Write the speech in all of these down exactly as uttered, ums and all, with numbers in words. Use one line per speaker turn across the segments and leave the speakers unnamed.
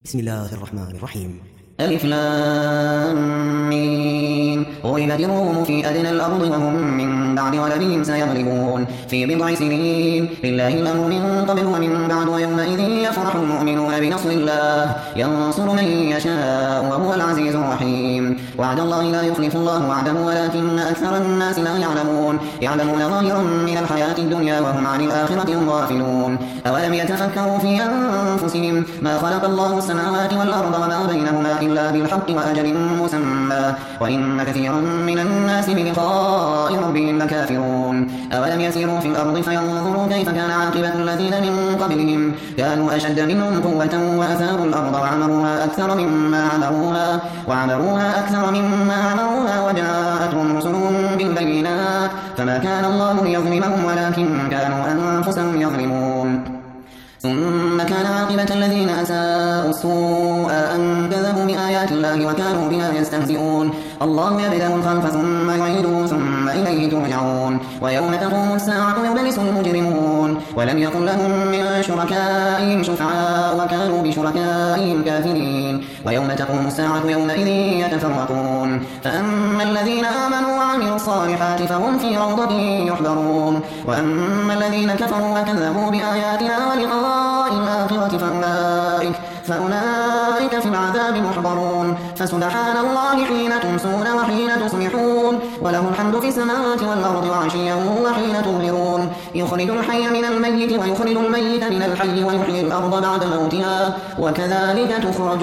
بسم الله الرحمن الرحيم.
ألف لام ميم. غلبت الروم في أدنى الأرض وهم من بعد غلبهم سيغلبون في بضع سنين لله الأمر من قبل ومن بعد ويومئذ يفرح المؤمنون بنصر الله ينصر من يشاء وهو العزيز الرحيم. وعد الله لا يخلف الله وعده ولكن أكثر الناس لا يعلمون يعلمون ظاهرا من الحياة الدنيا وهم عن الآخرة هم غافلون. أولم يتفكروا في أنفسهم ما خلق الله السماوات والأرض وما بينهما إلا بالحق وأجل مسمى وإن كثيرا من الناس بلقاء ربهم لكافرون. أولم يسيروا في الأرض فينظروا كيف كان عاقبة الذين من قبلهم كانوا أشد منهم قوة وأثاروا الأرض وعمروها أكثر مما عمروها وعمروها أكثر مما عمروها وجاءتهم رسلهم بالبينات فما كان الله ليظلمهم ولكن كانوا أنفسهم يظلمون. ثم كان عاقبة الذين أساءوا السوء أن كذبوا بآيات الله وكانوا بها يستهزئون. الله يبدأ الخلق ثم يعيده ثم إليه ترجعون. ويوم تقوم الساعة يبلس المجرمون ولم يكن لهم من شركائهم شفعاء وكانوا بشركائهم كافرين. ويوم تقوم الساعة يومئذ يتفرقون. فأما الذين آمنوا وعملوا الصالحات فهم في روضة يحبرون وأما الذين كفروا وكذبوا بآياتنا ولقاء الآخرة فأولئك, فأولئك في العذاب محضرون. فسبحان الله حين تمسون وحين تصبحون وله الحمد في السماوات والأرض وعشيا وحين تظهرون. يخرج الحي من الميت ويخرج الميت من الحي ويحيي الأرض بعد موتها وكذلك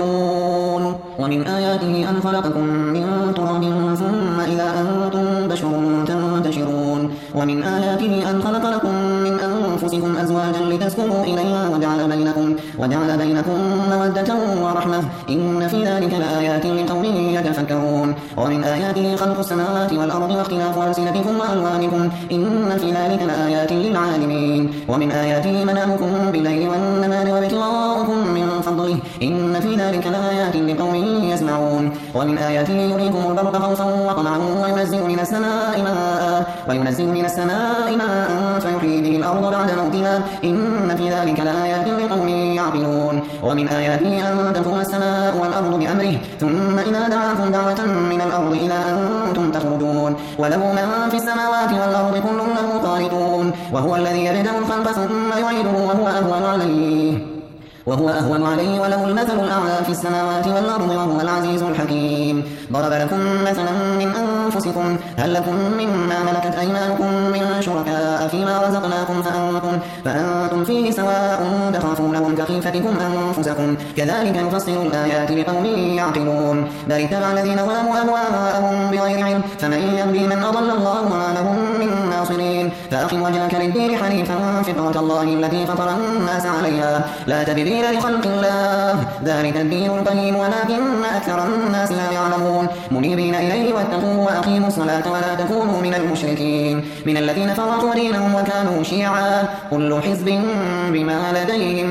تخرجون. ومن آياته أن خلقكم من تراب ثم إذا أنتم بشر تنتشرون. ومن آياته أن خلق لكم من أنفسكم أزواجا لتسكنوا إليها وجعل بينكم, وجعل بينكم مودة ورحمة إن في ذلك لآيات لقوم يتفكرون. ومن آياته خلق السماوات والأرض واختلاف ألسنتكم وألوانكم إن في ذلك لآيات للعالمين. ومن آياته منامكم بالليل والنهار وابتغاؤكم من فضله إن في ذلك لآيات لقوم يسمعون. ومن آياته يريكم البرق خوفا وطمعا وينزل من السماء ماء وينزل من السماء ماء فيحيي به الأرض بعد موتها إن في ذلك لآيات لقوم يعقلون. ومن آياته أن تقوم السماء والأرض بأمره ثم إذا دعاكم دعوة من الأرض إذا أنتم تخرجون. وله من في السماوات والأرض كل له قانتون. وهو الذي يبدأ الخلق ثم يعيده وهو أهون عليه وهو أهون عليه وله المثل الأعلى في السماوات والأرض وهو العزيز الحكيم. ضرب لكم مثلا من أنفسكم هل لكم مما ملكت أيمانكم من شركاء فيما رزقناكم فأنتم, فأنتم فيه سواء تخافونهم كخيفتكم أنفسكم كذلك يفصل الآيات لقوم يعقلون. بل اتبع الذين ظلموا أهواءهم بغير علم فمن يهدي من أضل الله وما لهم من ناصرين. فأقم وجهك للدين حنيفا فطرة الله التي فطر الناس عليها لا تبديل لخلق الله ذلك الدين القيم ولكن أكثر الناس لا يعلمون. منيبين إليه واتقوا وأقيموا الصلاة ولا تكونوا من المشركين من الذين فرقوا دينهم وكانوا شيعا كل حزب بما لديهم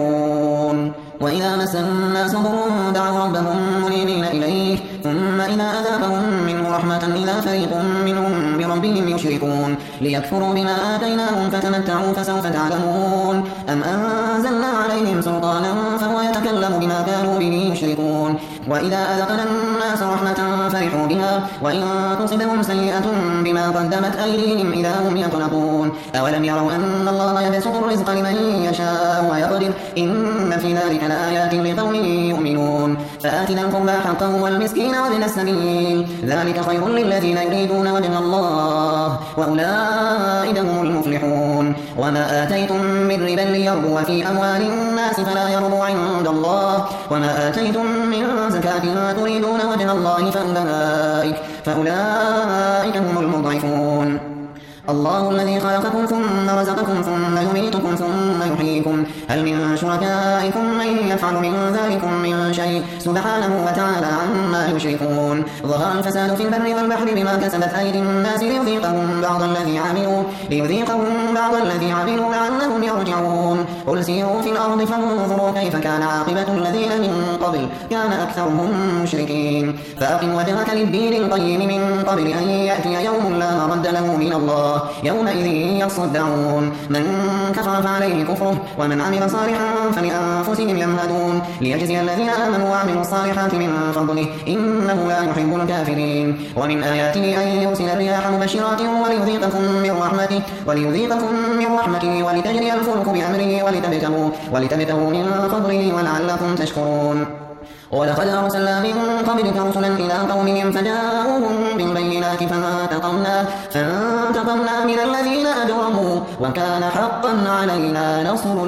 فرحون. وإذا مس الناس ضر دعوا ربهم منيبين إليه ثم إذا أذاقهم منه رحمة إذا فريق منهم بربهم يشركون. ليكفروا بما آتيناهم فتمتعوا فسوف تعلمون. أم أنزلنا عليهم سلطانا فهو يتكلم بما كانوا به يشركون. وإذا أذقنا الناس رحمة فرحوا بها وإن تصبهم سيئة بما قدمت أيديهم إذا هم يقنطون. أولم يروا أن الله يبسط الرزق لمن يشاء ويقدر إن في ذلك لآيات لقوم يؤمنون. فآت ذا القربى حقه والمسكين وابن السبيل ذلك خير للذين يريدون وجه الله وأولئك هم المفلحون. وما آتيتم من ربا ليربو في أموال الناس فلا يربو عند الله وما آتيتم من زكاة تريدون وجه الله فأولئك, فأولئك هم المضعفون. الله الذي خلقكم ثم رزقكم ثم يميتكم ثم يحييكم هل من شركائكم من يفعل من ذلكم من شيء سبحانه وتعالى عما يشركون. ظهر الفساد في البر والبحر بما كسبت أيدي الناس ليذيقهم بعض الذي عملوا ليذيقهم بعض الذي عملوا لعلهم يرجعون. قل سيروا في الأرض فانظروا كيف كان عاقبة الذين من قبل كان أكثرهم مشركين. فأقم وجهك للدين القيم من قبل أن يأتي يوم لا مرد له من الله الله يومئذ يصدعون من كفر فعليه كفره ومن عمل صالحا فلأنفسهم يمهدون ليجزي الذين آمنوا وعملوا الصالحات من فضله إنه لا يحب الكافرين ومن آياته أن يرسل الرياح مبشرات وليذيقكم من رحمته وليذيقكم من رحمته ولتجري الفلك بأمره ولتبتغوا ولتبتغوا من فضله ولعلكم تشكرون ولقد أرسلنا من قبلك رسلا إلى قومهم فجاءوهم بالبينات فانتقمنا فانتقمنا من الذين أجرموا وكان حقا علينا نصر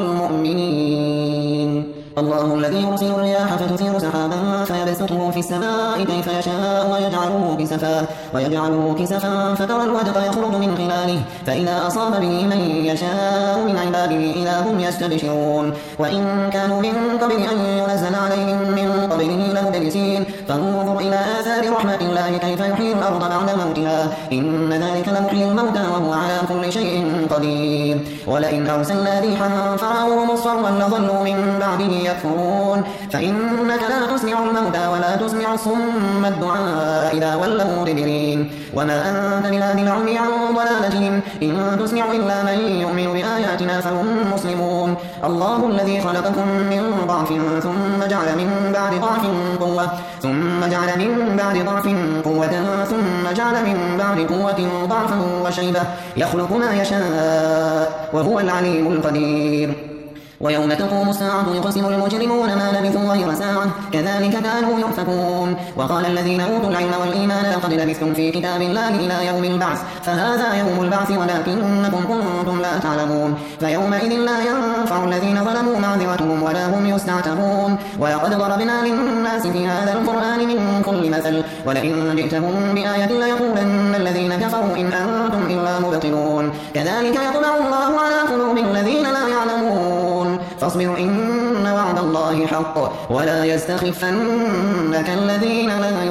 المؤمنين الله الذي يرسل الرياح فتثير سحابا فيبسطه في السماء كيف يشاء ويجعله كسفا ويجعله كسفا فترى الودق يخرج من خلاله فإذا أصاب به من يشاء من عباده إذا هم يستبشرون وإن كانوا من قبل أن ينزل عليهم من قبله لمبلسين فانظر إلى آثار رحمة الله كيف يحيي الأرض بعد موتها إن ذلك لمحيي الموتى وهو على كل شيء قدير ولئن أرسلنا ريحا فرأوه مصفرا لظلوا من بعده يكفرون فإنك لا تسمع الموتى ولا تسمع الصم الدعاء إذا ولوا مدبرين وما أنت بهادي العمي عن ضلالتهم إن تسمع إلا من يؤمن بآياتنا فهم مسلمون الله الذي خلقكم من ضعف ثم جعل من بعد ضعف قوة ثم جعل من بعد ضعف قوة ثم جعل من بعد قوة ضعفا وشيبة يخلق ما يشاء وهو العليم القدير ويوم تقوم الساعة يقسم المجرمون ما لبثوا غير ساعة كذلك كانوا يؤفكون وقال الذين أوتوا العلم والإيمان لقد لبثتم في كتاب الله إلى يوم البعث فهذا يوم البعث ولكنكم كنتم لا تعلمون فيومئذ لا ينفع الذين ظلموا معذرتهم ولا هم يستعتبون ولقد ضربنا للناس في هذا القرآن من كل مثل ولئن جئتهم بآية ليقولن الذين كفروا إن أنتم إلا مبطلون كذلك يطبع الله على قلوب الذين لا يعلمون فاصبر إن وعد الله حق ولا يستخفنك الذين لا